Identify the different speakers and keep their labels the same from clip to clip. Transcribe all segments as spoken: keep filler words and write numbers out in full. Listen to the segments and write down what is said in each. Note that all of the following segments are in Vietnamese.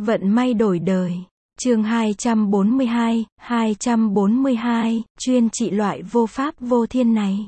Speaker 1: Vận may đổi đời. Chương hai trăm bốn mươi hai, hai trăm bốn mươi hai, chuyên trị loại vô pháp vô thiên này.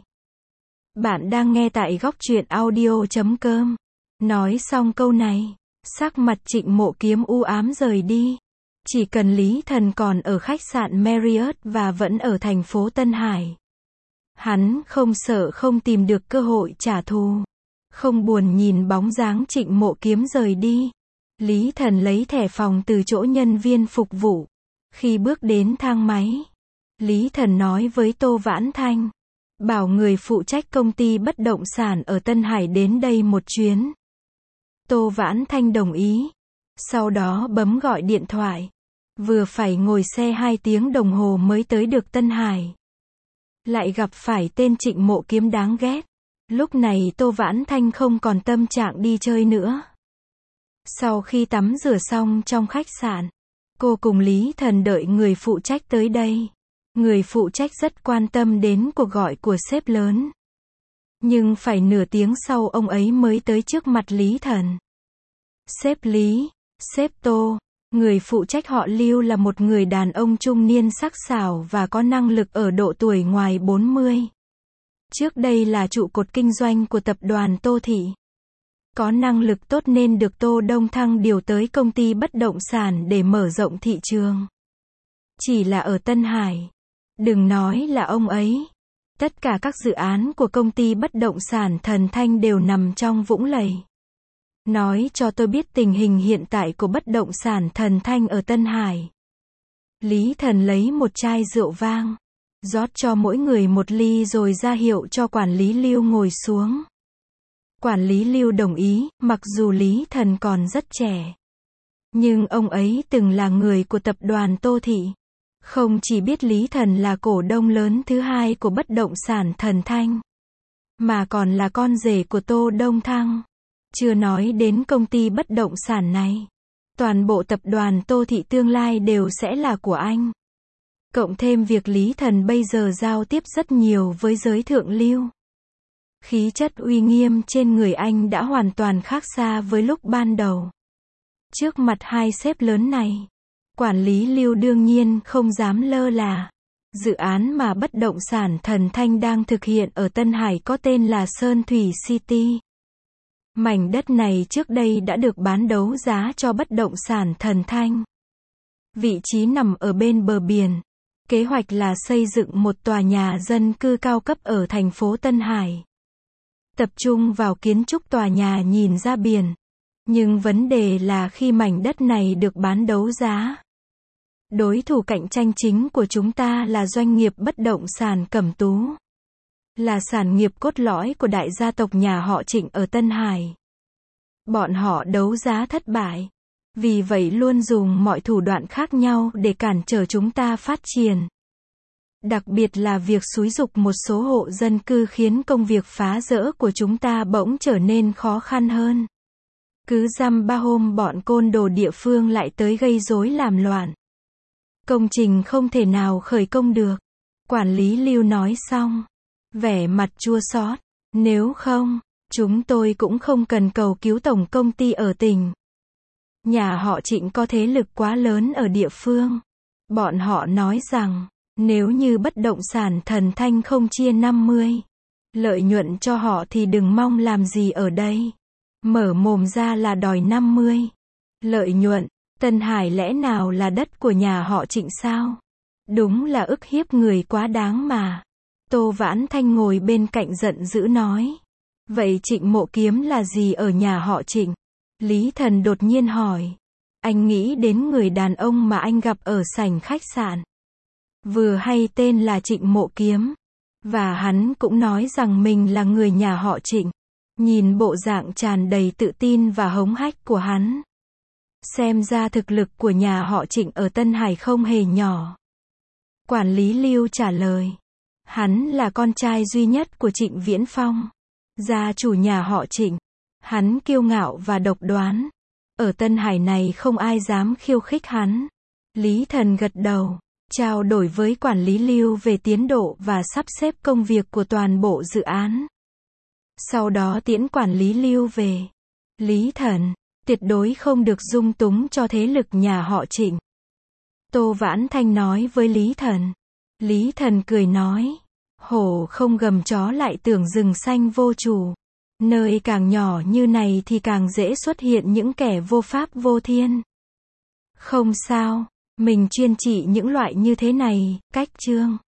Speaker 1: Bạn đang nghe tại góc truyện audio chấm com. Nói xong câu này, sắc mặt Trịnh Mộ Kiếm u ám rời đi. Chỉ cần Lý Thần còn ở khách sạn Marriott và vẫn ở thành phố Tân Hải, hắn không sợ không tìm được cơ hội trả thù. Không buồn nhìn bóng dáng Trịnh Mộ Kiếm rời đi, Lý Thần lấy thẻ phòng từ chỗ nhân viên phục vụ. Khi bước đến thang máy, Lý Thần nói với Tô Vãn Thanh, bảo người phụ trách công ty bất động sản ở Tân Hải đến đây một chuyến. Tô Vãn Thanh đồng ý, sau đó bấm gọi điện thoại. Vừa phải ngồi xe hai tiếng đồng hồ mới tới được Tân Hải, lại gặp phải tên Trịnh Mộ Kiếm đáng ghét. Lúc này Tô Vãn Thanh không còn tâm trạng đi chơi nữa. Sau khi tắm rửa xong trong khách sạn, cô cùng Lý Thần đợi người phụ trách tới đây. Người phụ trách rất quan tâm đến cuộc gọi của sếp lớn. Nhưng phải nửa tiếng sau ông ấy mới tới trước mặt Lý Thần. Sếp Lý, sếp Tô. Người phụ trách họ Lưu là một người đàn ông trung niên sắc sảo và có năng lực ở độ tuổi ngoài bốn mươi. Trước đây là trụ cột kinh doanh của tập đoàn Tô Thị. Có năng lực tốt nên được Tô Đông Thăng điều tới công ty bất động sản để mở rộng thị trường. Chỉ là ở Tân Hải, đừng nói là ông ấy, tất cả các dự án của công ty bất động sản Thần Thanh đều nằm trong vũng lầy. Nói cho tôi biết tình hình hiện tại của bất động sản Thần Thanh ở Tân Hải. Lý Thần lấy một chai rượu vang, rót cho mỗi người một ly rồi ra hiệu cho quản lý Lưu ngồi xuống. Quản lý Lưu đồng ý, mặc dù Lý Thần còn rất trẻ, nhưng ông ấy từng là người của tập đoàn Tô Thị. Không chỉ biết Lý Thần là cổ đông lớn thứ hai của bất động sản Thần Thanh, mà còn là con rể của Tô Đông Thăng. Chưa nói đến công ty bất động sản này, toàn bộ tập đoàn Tô Thị tương lai đều sẽ là của anh. Cộng thêm việc Lý Thần bây giờ giao tiếp rất nhiều với giới thượng lưu. Khí chất uy nghiêm trên người anh đã hoàn toàn khác xa với lúc ban đầu. Trước mặt hai sếp lớn này, quản lý Lưu đương nhiên không dám lơ là. Dự án mà bất động sản Thần Thanh đang thực hiện ở Tân Hải có tên là Sơn Thủy City. Mảnh đất này trước đây đã được bán đấu giá cho bất động sản Thần Thanh. Vị trí nằm ở bên bờ biển. Kế hoạch là xây dựng một tòa nhà dân cư cao cấp ở thành phố Tân Hải. Tập trung vào kiến trúc tòa nhà nhìn ra biển. Nhưng vấn đề là khi mảnh đất này được bán đấu giá, đối thủ cạnh tranh chính của chúng ta là doanh nghiệp bất động sản Cẩm Tú. Là sản nghiệp cốt lõi của đại gia tộc nhà họ Trịnh ở Tân Hải. Bọn họ đấu giá thất bại. Vì vậy luôn dùng mọi thủ đoạn khác nhau để cản trở chúng ta phát triển. Đặc biệt là việc xúi giục một số hộ dân cư khiến công việc phá rỡ của chúng ta bỗng trở nên khó khăn hơn. Cứ dăm ba hôm bọn côn đồ địa phương lại tới gây rối làm loạn. Công trình không thể nào khởi công được. Quản lý Lưu nói xong, vẻ mặt chua xót. Nếu không, chúng tôi cũng không cần cầu cứu tổng công ty ở tỉnh. Nhà họ Trịnh có thế lực quá lớn ở địa phương. Bọn họ nói rằng, nếu như bất động sản Thần Thanh không chia năm mươi lợi nhuận cho họ thì đừng mong làm gì ở đây. Mở mồm ra là đòi năm mươi lợi nhuận. Tân Hải lẽ nào là đất của nhà họ Trịnh sao? Đúng là ức hiếp người quá đáng mà. Tô Vãn Thanh ngồi bên cạnh giận dữ nói. Vậy Trịnh Mộ Kiếm là gì ở nhà họ Trịnh? Lý Thần đột nhiên hỏi. Anh nghĩ đến người đàn ông mà anh gặp ở sảnh khách sạn. Vừa hay tên là Trịnh Mộ Kiếm. Và hắn cũng nói rằng mình là người nhà họ Trịnh. Nhìn bộ dạng tràn đầy tự tin và hống hách của hắn, xem ra thực lực của nhà họ Trịnh ở Tân Hải không hề nhỏ. Quản lý Lưu trả lời. Hắn là con trai duy nhất của Trịnh Viễn Phong, gia chủ nhà họ Trịnh. Hắn kiêu ngạo và độc đoán. Ở Tân Hải này không ai dám khiêu khích hắn. Lý Thần gật đầu, trao đổi với quản lý Lưu về tiến độ và sắp xếp công việc của toàn bộ dự án. Sau đó tiễn quản lý Lưu về. Lý Thần, tuyệt đối không được dung túng cho thế lực nhà họ Trịnh. Tô Vãn Thanh nói với Lý Thần. Lý Thần cười nói, hổ không gầm chó lại tưởng rừng xanh vô chủ. Nơi càng nhỏ như này thì càng dễ xuất hiện những kẻ vô pháp vô thiên. Không sao, mình chuyên trị những loại như thế này, cách chương.